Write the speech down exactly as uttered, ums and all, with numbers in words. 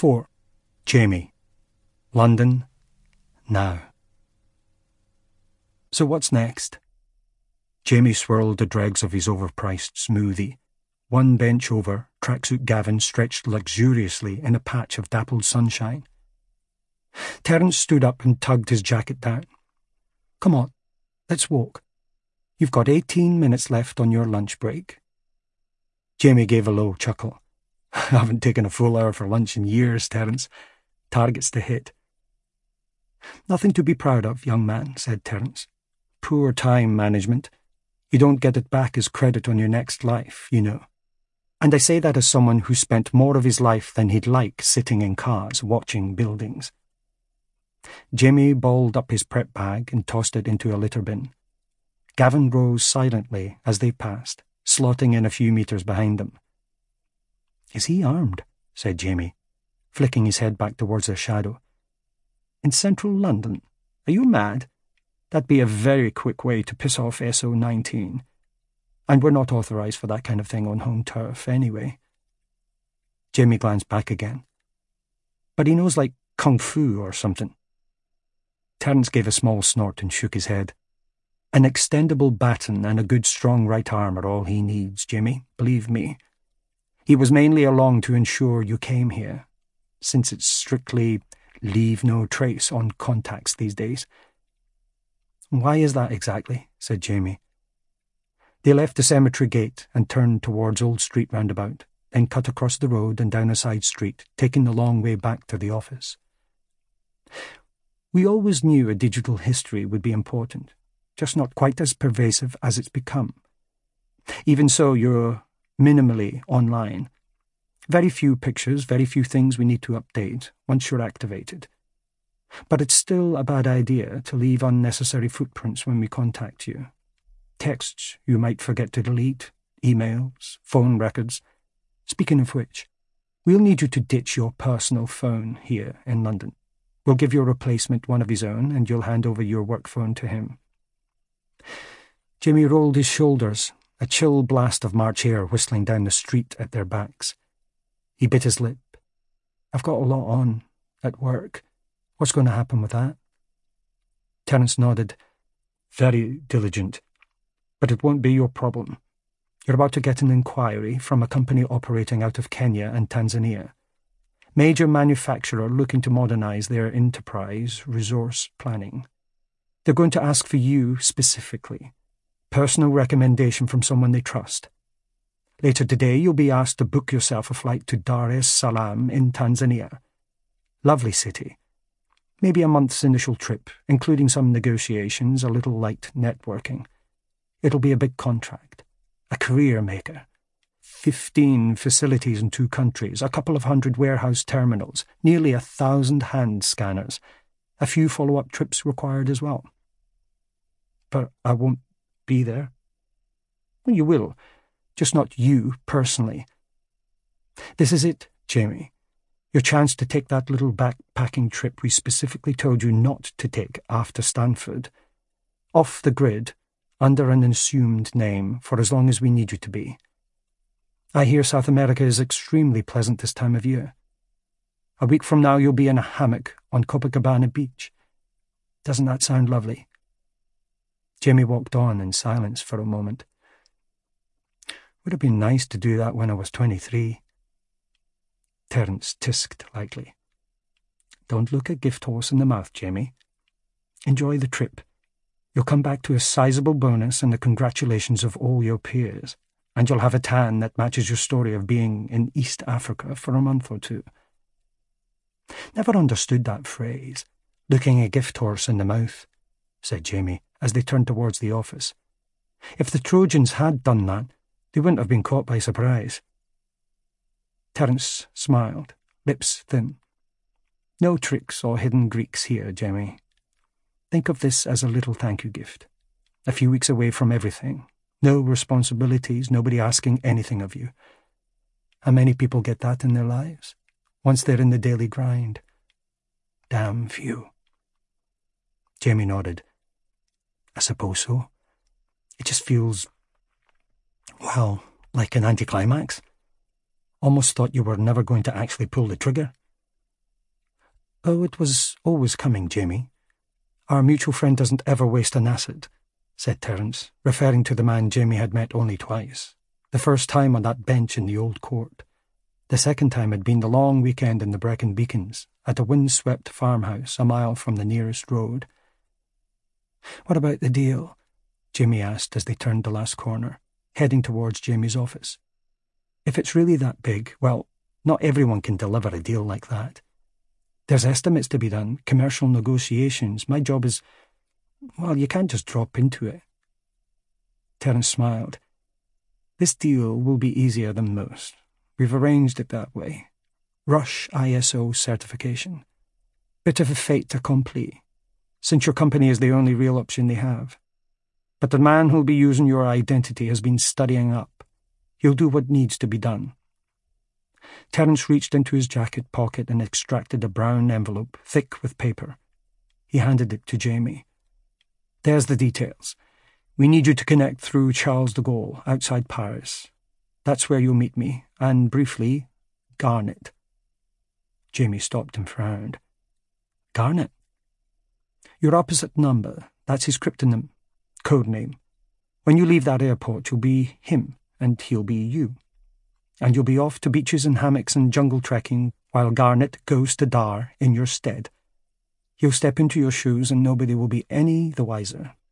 four. Jamie. London. Now. So what's next? Jamie swirled the dregs of his overpriced smoothie. One bench over, tracksuit Gavin stretched luxuriously in a patch of dappled sunshine. Terence stood up and tugged his jacket down. Come on, let's walk. You've got eighteen minutes left on your lunch break. Jamie gave a low chuckle. I haven't taken a full hour for lunch in years, Terence. Targets to hit. Nothing to be proud of, young man, said Terence. Poor time management. You don't get it back as credit on your next life, you know. And I say that as someone who spent more of his life than he'd like sitting in cars watching buildings. Jamie balled up his prep bag and tossed it into a litter bin. Gavin rose silently as they passed, slotting in a few metres behind them. Is he armed? Said Jamie, flicking his head back towards their shadow. In central London? Are you mad? That'd be a very quick way to piss off S O nineteen. And we're not authorised for that kind of thing on home turf, anyway. Jamie glanced back again. But he knows, like, kung fu or something. Terence gave a small snort and shook his head. An extendable baton and a good strong right arm are all he needs, Jamie, believe me. He was mainly along to ensure you came here, since it's strictly leave no trace on contacts these days. Why is that exactly? Said Jamie. They left the cemetery gate and turned towards Old Street roundabout, then cut across the road and down a side street, taking the long way back to the office. We always knew a digital history would be important, just not quite as pervasive as it's become. Even so, you're minimally online. Very few pictures, very few things we need to update once you're activated. But it's still a bad idea to leave unnecessary footprints when we contact you. Texts you might forget to delete, emails, phone records. Speaking of which, we'll need you to ditch your personal phone here in London. We'll give your replacement one of his own, and you'll hand over your work phone to him. Jamie rolled his shoulders, a chill blast of March air whistling down the street at their backs. He bit his lip. I've got a lot on, at work. What's going to happen with that? Terence nodded. Very diligent. But it won't be your problem. You're about to get an inquiry from a company operating out of Kenya and Tanzania. Major manufacturer looking to modernise their enterprise resource planning. They're going to ask for you specifically. Personal recommendation from someone they trust. Later today, you'll be asked to book yourself a flight to Dar es Salaam in Tanzania. Lovely city. Maybe a month's initial trip, including some negotiations, a little light networking. It'll be a big contract. A career maker. Fifteen facilities in two countries, a couple of hundred warehouse terminals, nearly a thousand hand scanners. A few follow-up trips required as well. But I won't be there. Well, you will. Just not you, personally. This is it, Jamie. Your chance to take that little backpacking trip we specifically told you not to take after Stanford. Off the grid, under an assumed name, for as long as we need you to be. I hear South America is extremely pleasant this time of year. A week from now you'll be in a hammock on Copacabana Beach. Doesn't that sound lovely? Jamie walked on in silence for a moment. Would have been nice to do that when I was twenty-three. Terence tisked lightly. Don't look a gift horse in the mouth, Jamie. Enjoy the trip. You'll come back to a sizable bonus and the congratulations of all your peers, and you'll have a tan that matches your story of being in East Africa for a month or two. Never understood that phrase, looking a gift horse in the mouth, said Jamie, as they turned towards the office. If the Trojans had done that, they wouldn't have been caught by surprise. Terence smiled, lips thin. No tricks or hidden Greeks here, Jamie. Think of this as a little thank you gift. A few weeks away from everything. No responsibilities, nobody asking anything of you. How many people get that in their lives? Once they're in the daily grind. Damn few. Jamie nodded. I suppose so. It just feels, well, like an anticlimax. Almost thought you were never going to actually pull the trigger. Oh, it was always coming, Jamie. Our mutual friend doesn't ever waste an acid, said Terence, referring to the man Jamie had met only twice. The first time on that bench in the old court. The second time had been the long weekend in the Brecon Beacons, at a wind-swept farmhouse a mile from the nearest road. What about the deal? Jamie asked as they turned the last corner, heading towards Jamie's office. If it's really that big, well, not everyone can deliver a deal like that. There's estimates to be done, commercial negotiations. My job is, well, you can't just drop into it. Terence smiled. This deal will be easier than most. We've arranged it that way. Rush I S O certification. Bit of a fait accompli, since your company is the only real option they have. But the man who'll be using your identity has been studying up. He'll do what needs to be done. Terence reached into his jacket pocket and extracted a brown envelope, thick with paper. He handed it to Jamie. There's the details. We need you to connect through Charles de Gaulle, outside Paris. That's where you'll meet me, and briefly, Garnet. Jamie stopped and frowned. Garnet? Your opposite number, that's his cryptonym, code name. When you leave that airport, you'll be him, and he'll be you. And you'll be off to beaches and hammocks and jungle trekking while Garnet goes to Dar in your stead. He'll step into your shoes and nobody will be any the wiser.